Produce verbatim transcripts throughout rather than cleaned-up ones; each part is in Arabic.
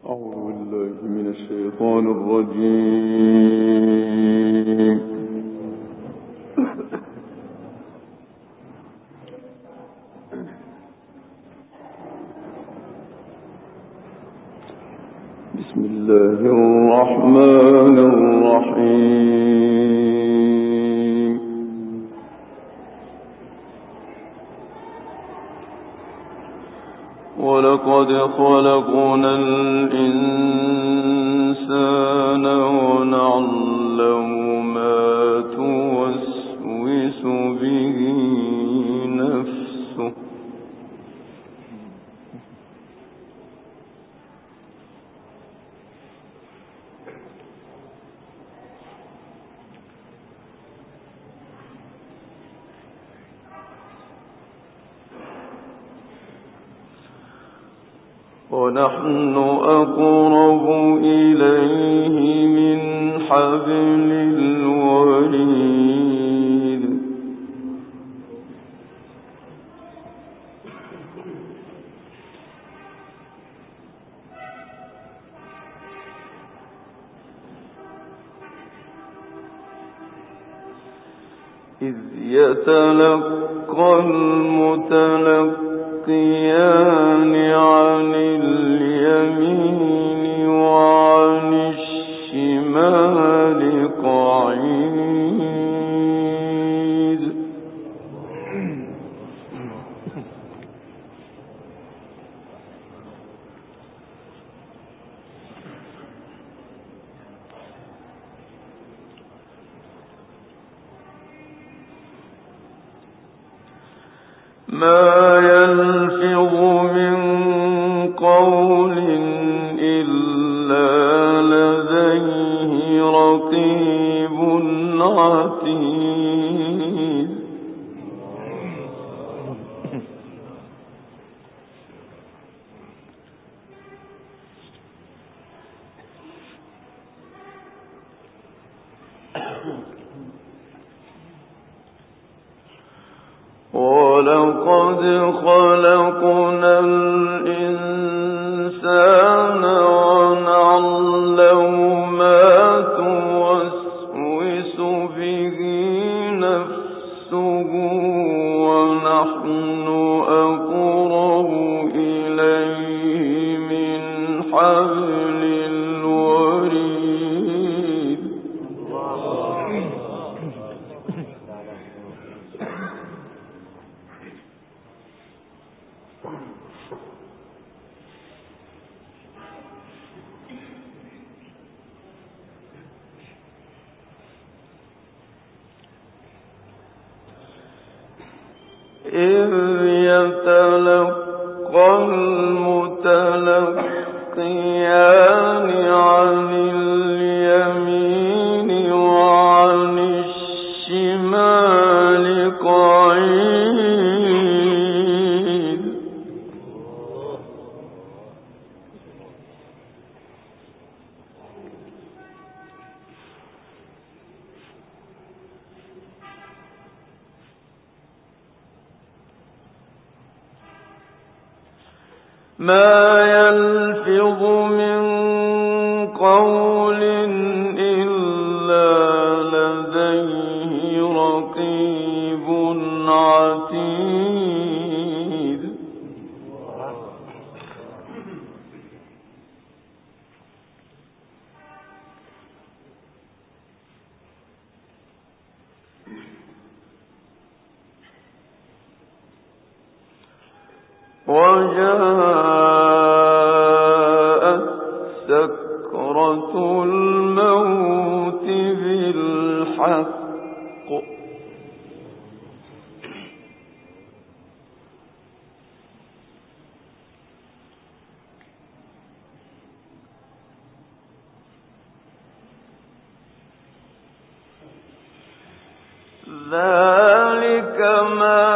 أعوذ بالله من الشيطان الرجيم. بسم الله الرحمن الرحيم. ولقد خلقنا الإنسان ونعلم ما توسوس به نفسه ونحن أقرب إليه من حبل الوريد. إذ يتلقى المتلقيان عن اليمين وعن الشمال قعيد. ما يلفظ من قول إلا لديه رقيب عتيد. ولقد خلقنا الإنسان ونعلم ما توسوس به نفسه ونحن أقرب إليه من حبل الوريد. إذ يتلقى المتلقيان عن اليمين وعن الشمال قعيد. ما يلفظ من قول إلا لديه رقيب عتيد. وجاءت سكرة الموت بالحق ذلك ما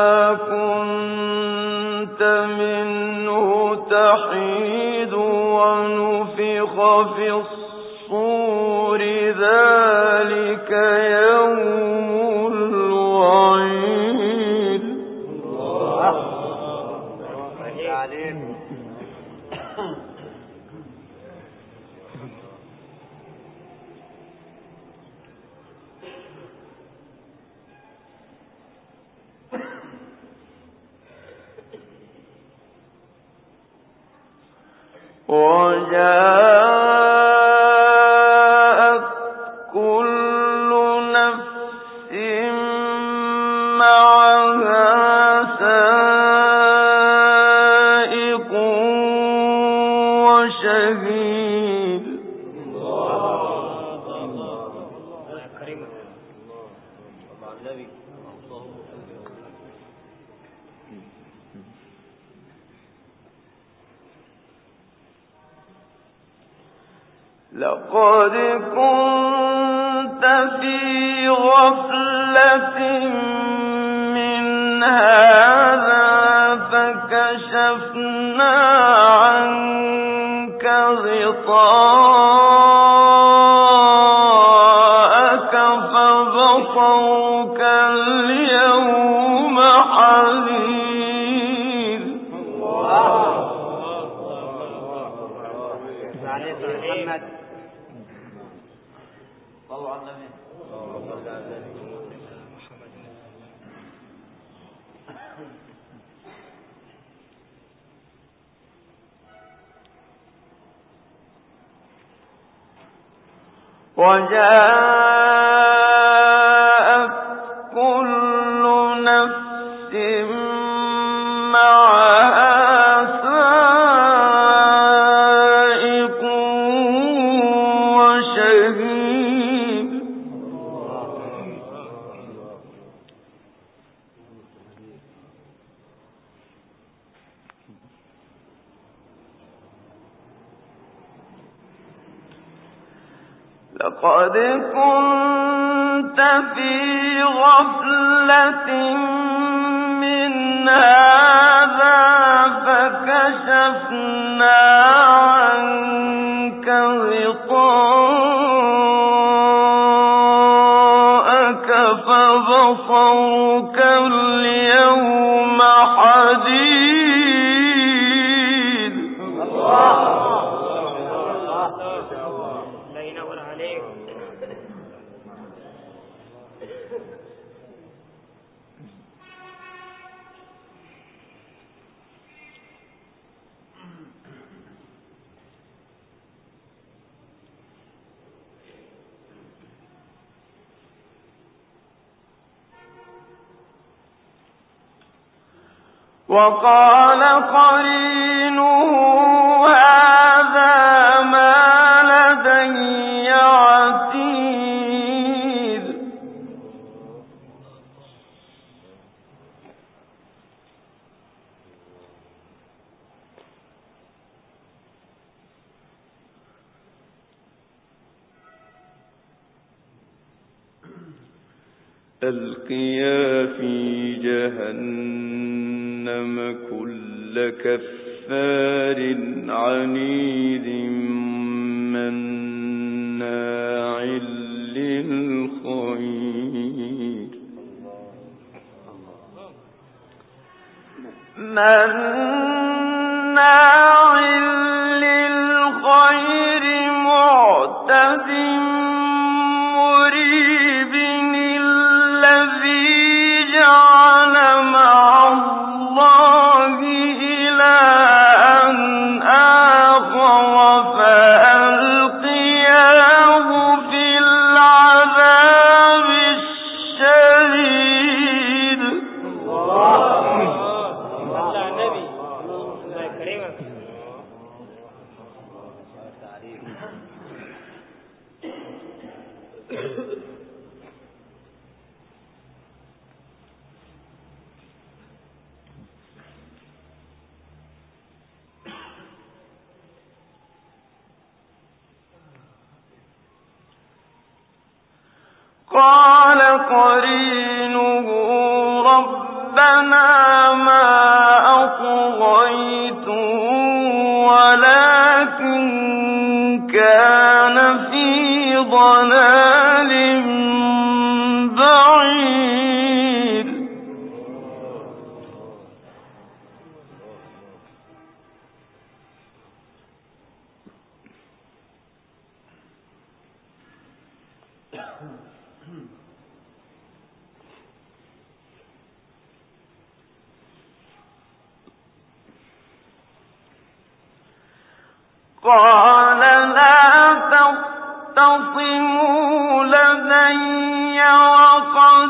كنت منه تحيد ونفخ في الصور ذلك يوم الوعيد. وجاءت كل نفس معها سائق وشهيد. لقد كنت في غفلة من هذا فكشفنا عنك غطاءك فبصرك اليوم حديد. وجاءت كل نفس معها سائق وشهيد. لقد كنت في غفلة من هذا فكشفنا عنك غطاءك فبصرك اليوم حديد. وقال قرينه هذا ما لدي عتيد. ألقيا في جهنم كل كفار عنيد مناع للخير مناع للخير معتد مريب الذي جعل مع الله إلها آخر فألقياه في العذاب الشديد. قال قرينه ربنا ما أطغيته ولكن كان في ضلال بعيد. قال لا تختصموا لدي وقد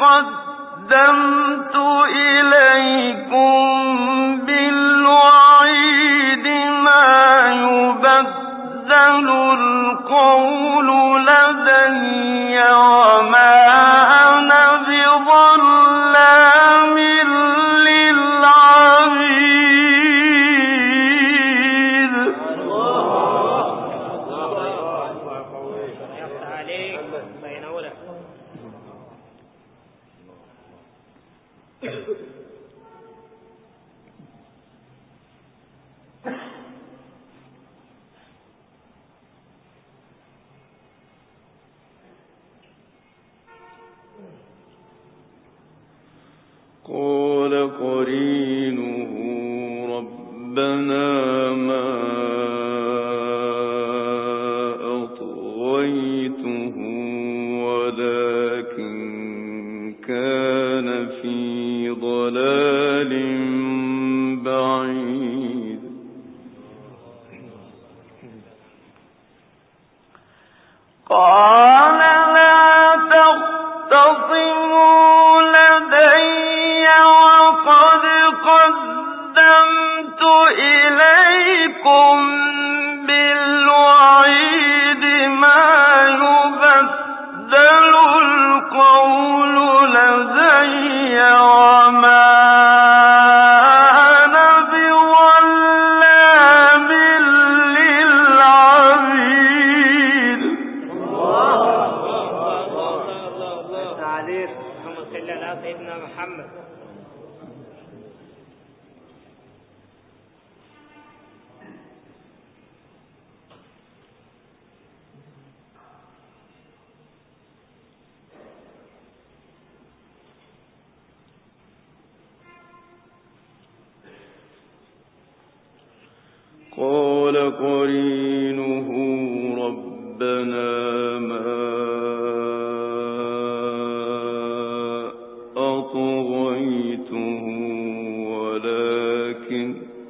قدمت إليكم بالوعيد ما يبدل القول لدي وما أنا بظلام للعبيد. قال قرينه ربنا ما أطغيته ولكن كان في ضلال بعيد. قال لا تختصموا لدي وقد قدمت إليكم بالوعيد ما يبدل القول لدي وما أنا بظلام للعبيد. اللهم صل على سيدنا محمد. قال قرينه ربنا ما أطغيته ولكن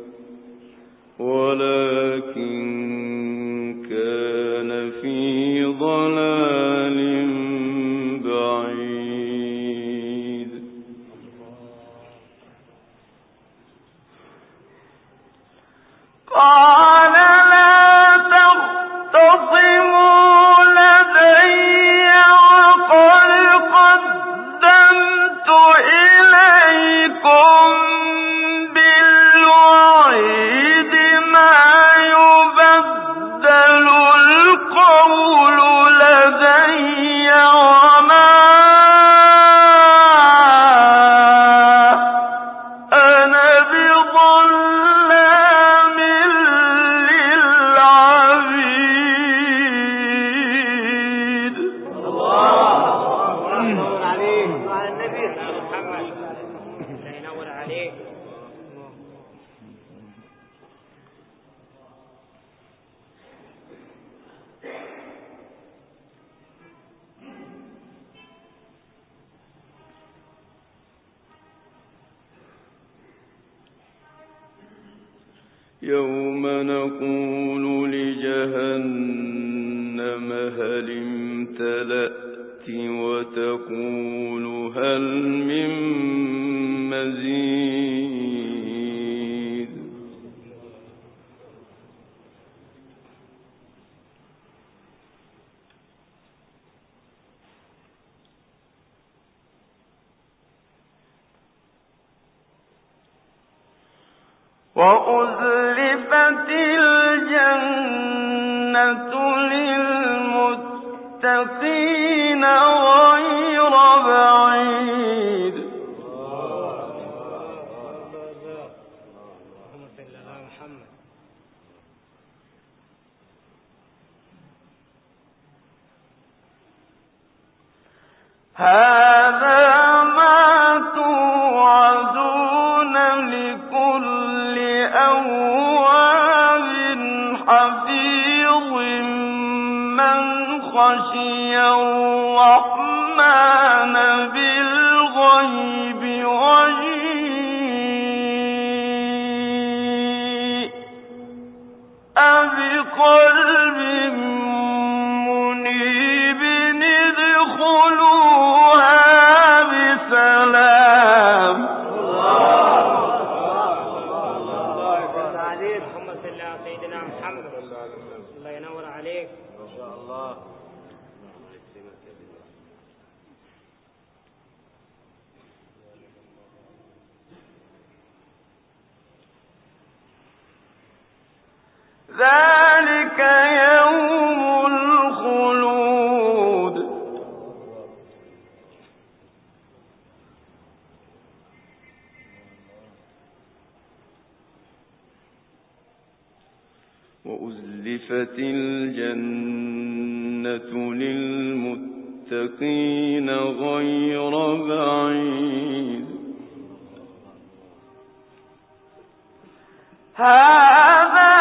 ولكن كان في ضلال بعيد. قال لا تختصموا لدي وقد قدمت إليكم بالوعيد ما يبدل القول لدي وما أنا بظلام للعبيد. يوم نقول لجهنم هل امتلأت وتقول هل من مزيد. وأزلفت الجنة للمتقين غير بعيد. هذا ما توعدون لكل أواب حفيظ من خشي الرحمن بالغيب وجيء سيدنا محمد. الله ينور عليك. ما شاء الله. ذلك يوم الخلود وأزلفت الجنة للمتقين غير بعيد هذا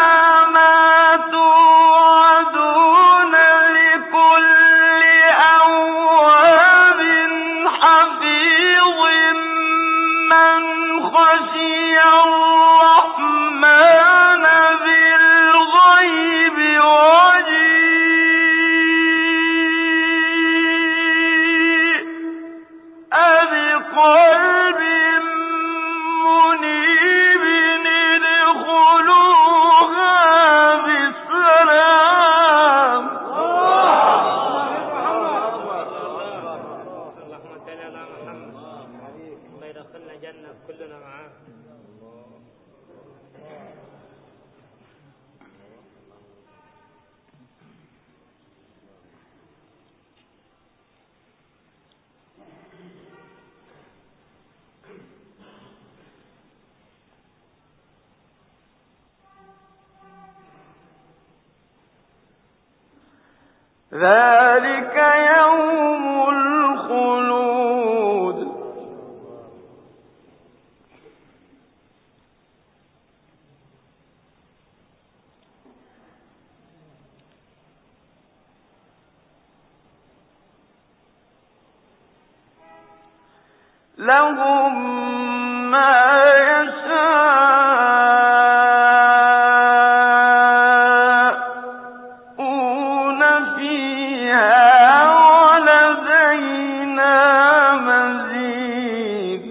ذلك يوم الخلود لهم ما يشاءون فيها ولدينا مزيد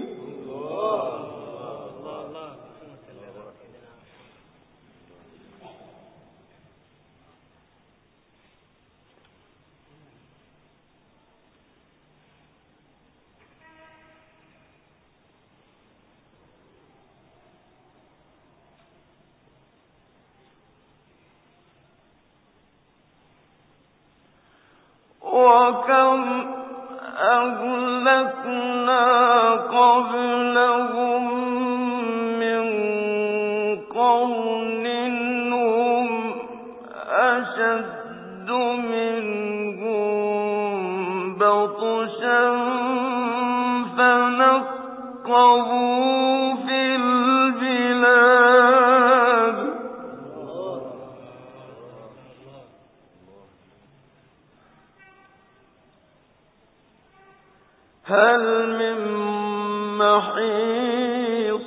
وكم أهلكنا قبلهم من قرن هم أشد منهم بطشا فنقبوا في البلاد هل من محيص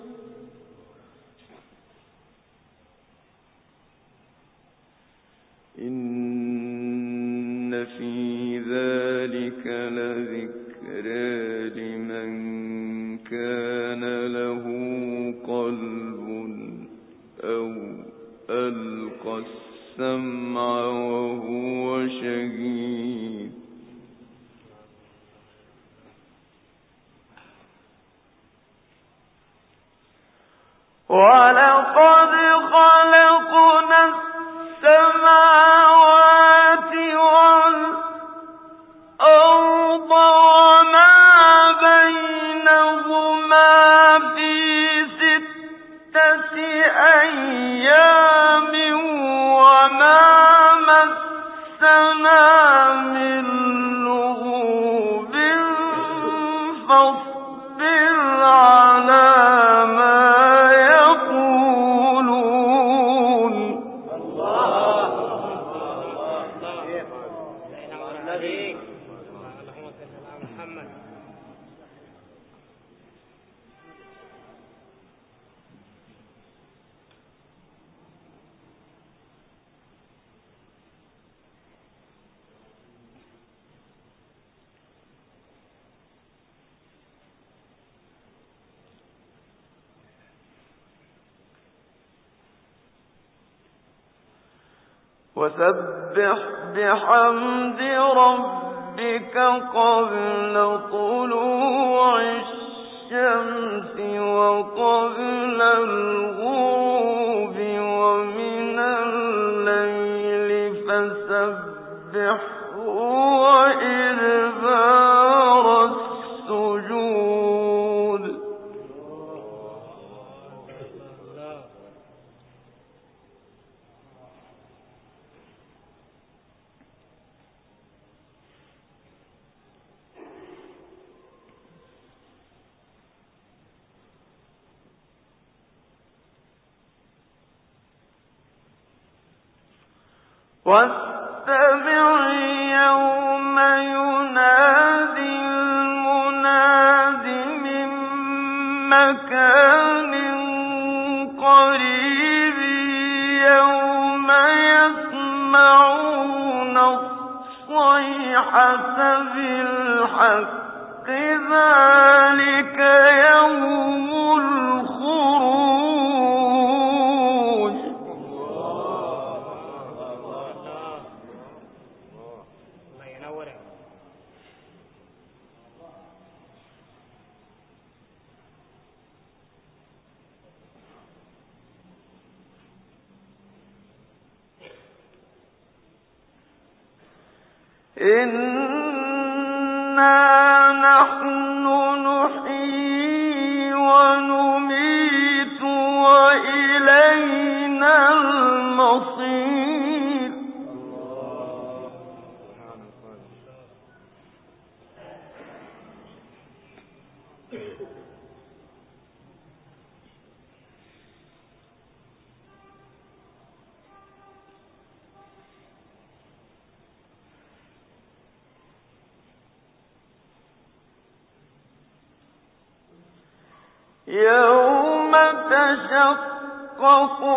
إن في ذلك لذكرى لمن كان له قلب أو ألقى السمع وهو شهيد ولقد خلقنا السماوات والأرض وما بينهما في ستة أيام وما مسنا من لغوب فاصبر على ما يقولون وسبح بحمد ربك قبل طلوع الشمس وقبل الغروب ومن الليل فسبحه وإدبار السجود. واستمع يوم ينادي المناد من مكان قريب يوم يسمعون الصيحة بالحق ذلك يوم الخروج. إنا نحن نحيي ونميت وإلينا المصير. يوم تشقق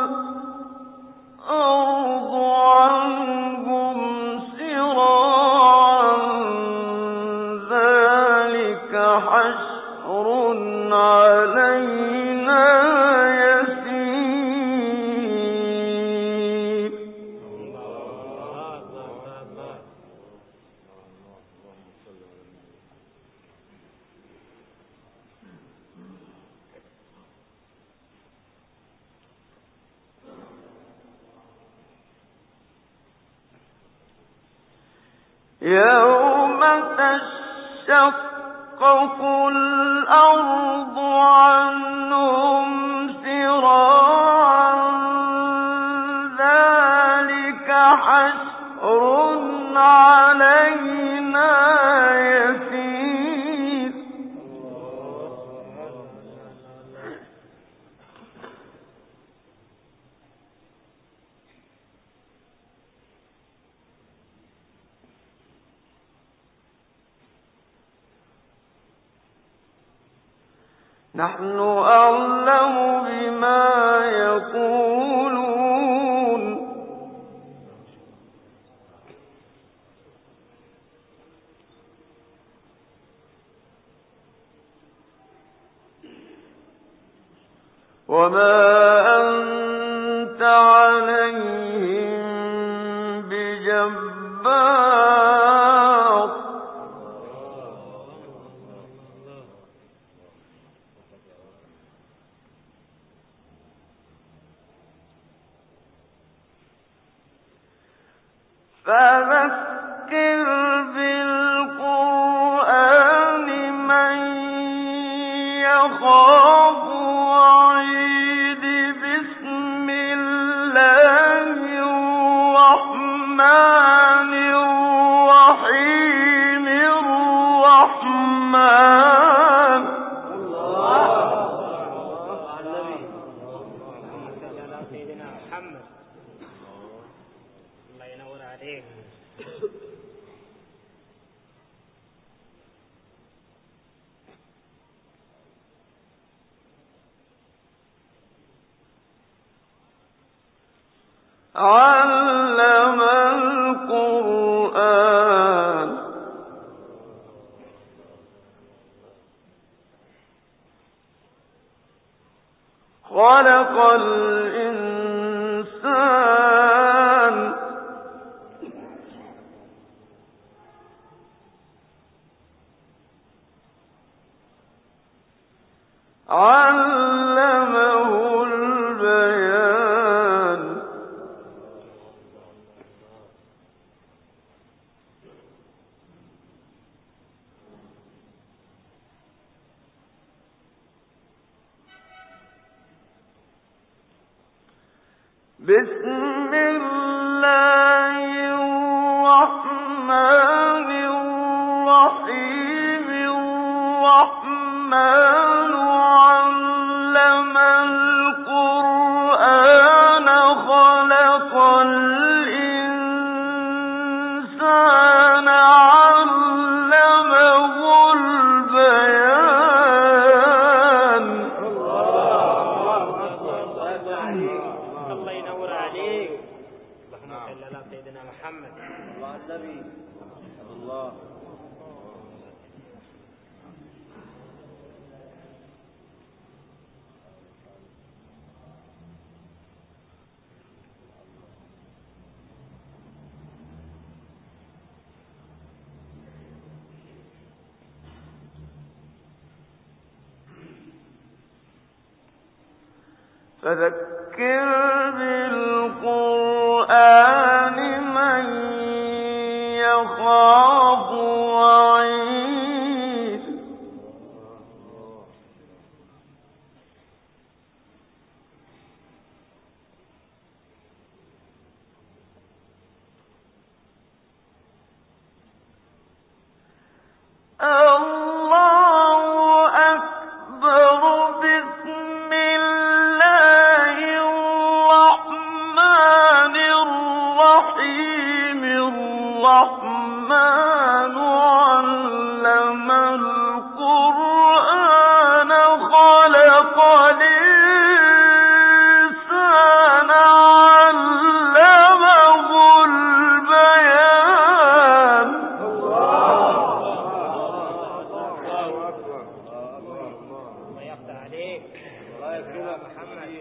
الأرض عنهم سراعا ذلك حشر علينا يسير. يوم تشقق الأرض عنهم سراعا ذلك حشر علينا يسير. نحن أعلم بما يقولون وما أنت عليهم بجبار. فذكر بالقرآن من يخاف وعيد. بسم الله الرحمن الرحيم. الرحمن علم القرآن خلق الإنسان علمه البيان بسم الله الرحمن الرحيم الرحمن علم القرآن خلق الإنسان علمه البيان الله ينور عليك. اللهم صل على سيدنا محمد. الله النبي الله. فذكر بالقرآن من يخاف وعيد الله أكبر. بسم الله الرحمن الرحيم الرحمن علم القرآن خلق الإنسان علمه البيان الله يفتح عليك. الله يكرمك محمد.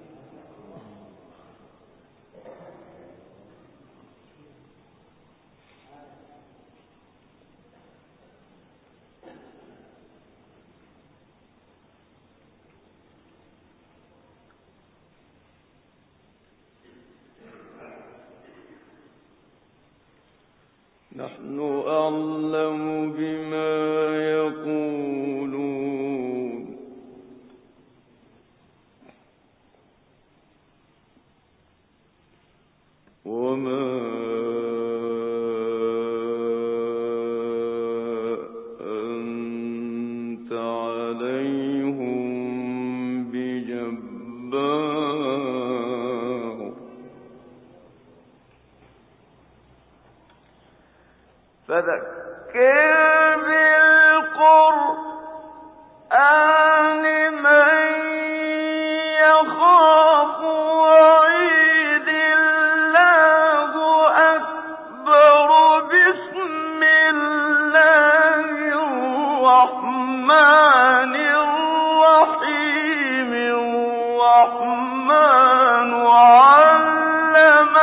نحن أعلم بما يقولون وما أنت عليهم بجبار فذكر بالقرآن من يخاف وعيد الله أكبر. بسم الله الرحمن الرحيم الرحمن علم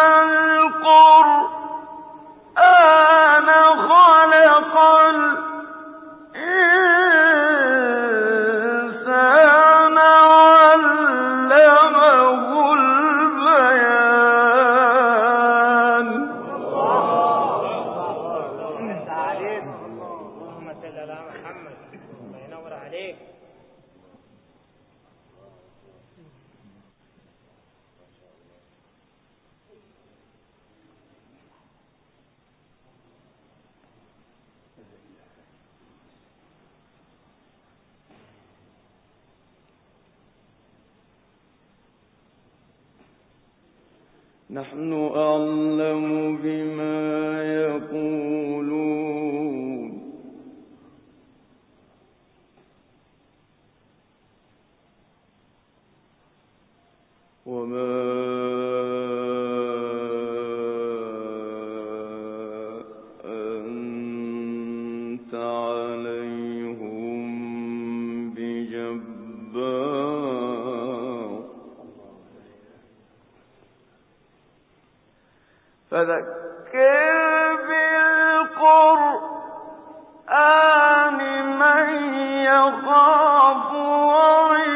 القرآن خلق الإنسان علمه البيان اللهم صل على محمد. الله ينور عليك. نحن أعلم بما يقولون وما أنت عليهم بجبار فذكر بالقرآن من يخاف وعيد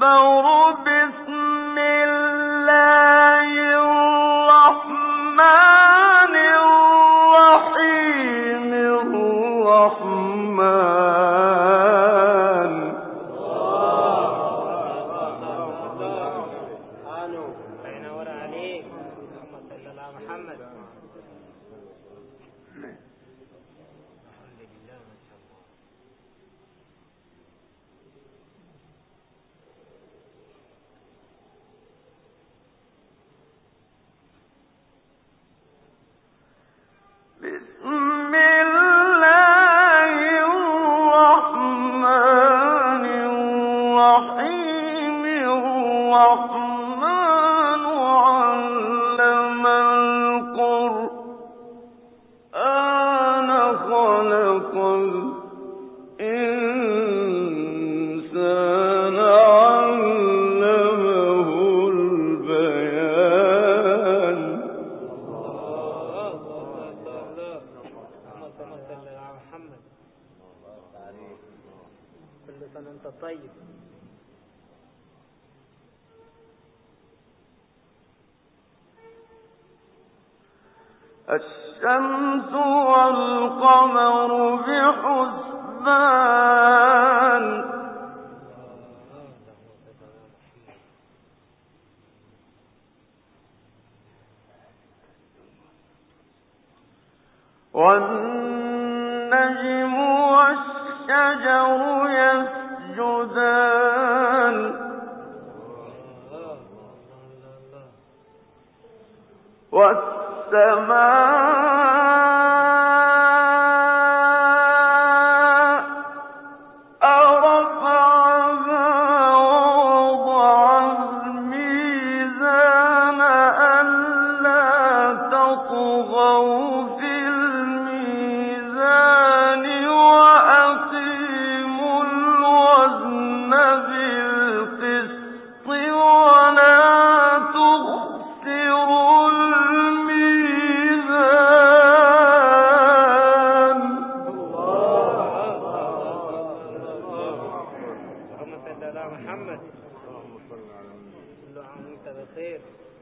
الشمس والقمر بحسبان والنجم والشجر يسجدان والسماء رفعها ووضع الميزان ألا تطغوا في الميزان وأقيموا الوزن بالقسط ولا تخسروا الميزان. اللهم صل على محمد. اللهم صل على محمد. كل عام وانت بخير.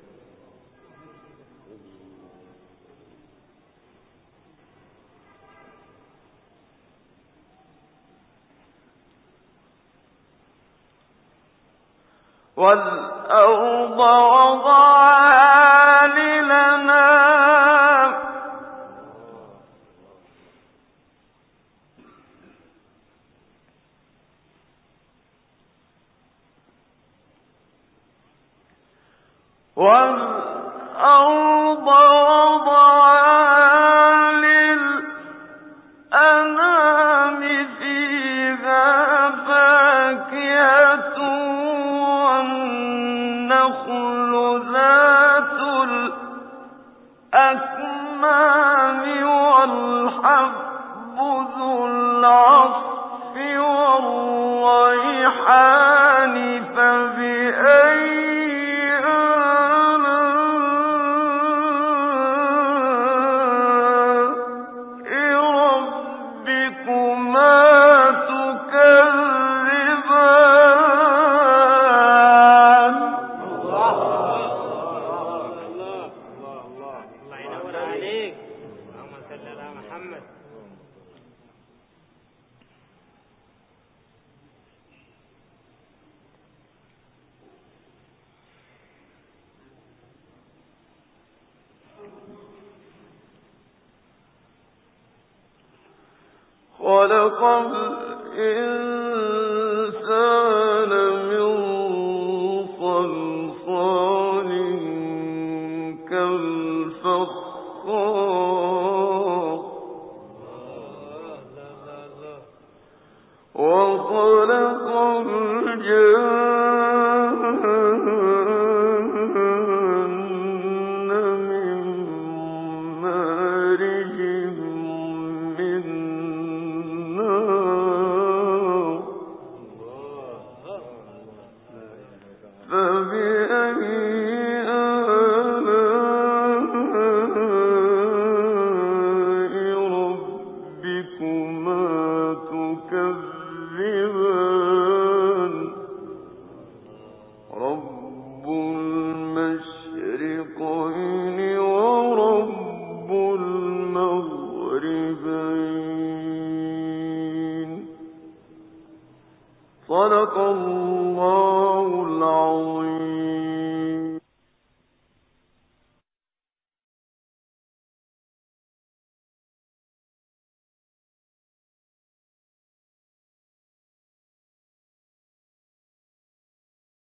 والأرض وضعها للأنام والأرض وضعها للأنام فيها فاكهة والنخل ذات الأكمام والحب ذو العصف والريحان فبأي خلق الإنسان من صلصال كالفخار وخلق الجن من مارج من فبأي آلاء ربكما تكذبان الله العظيم.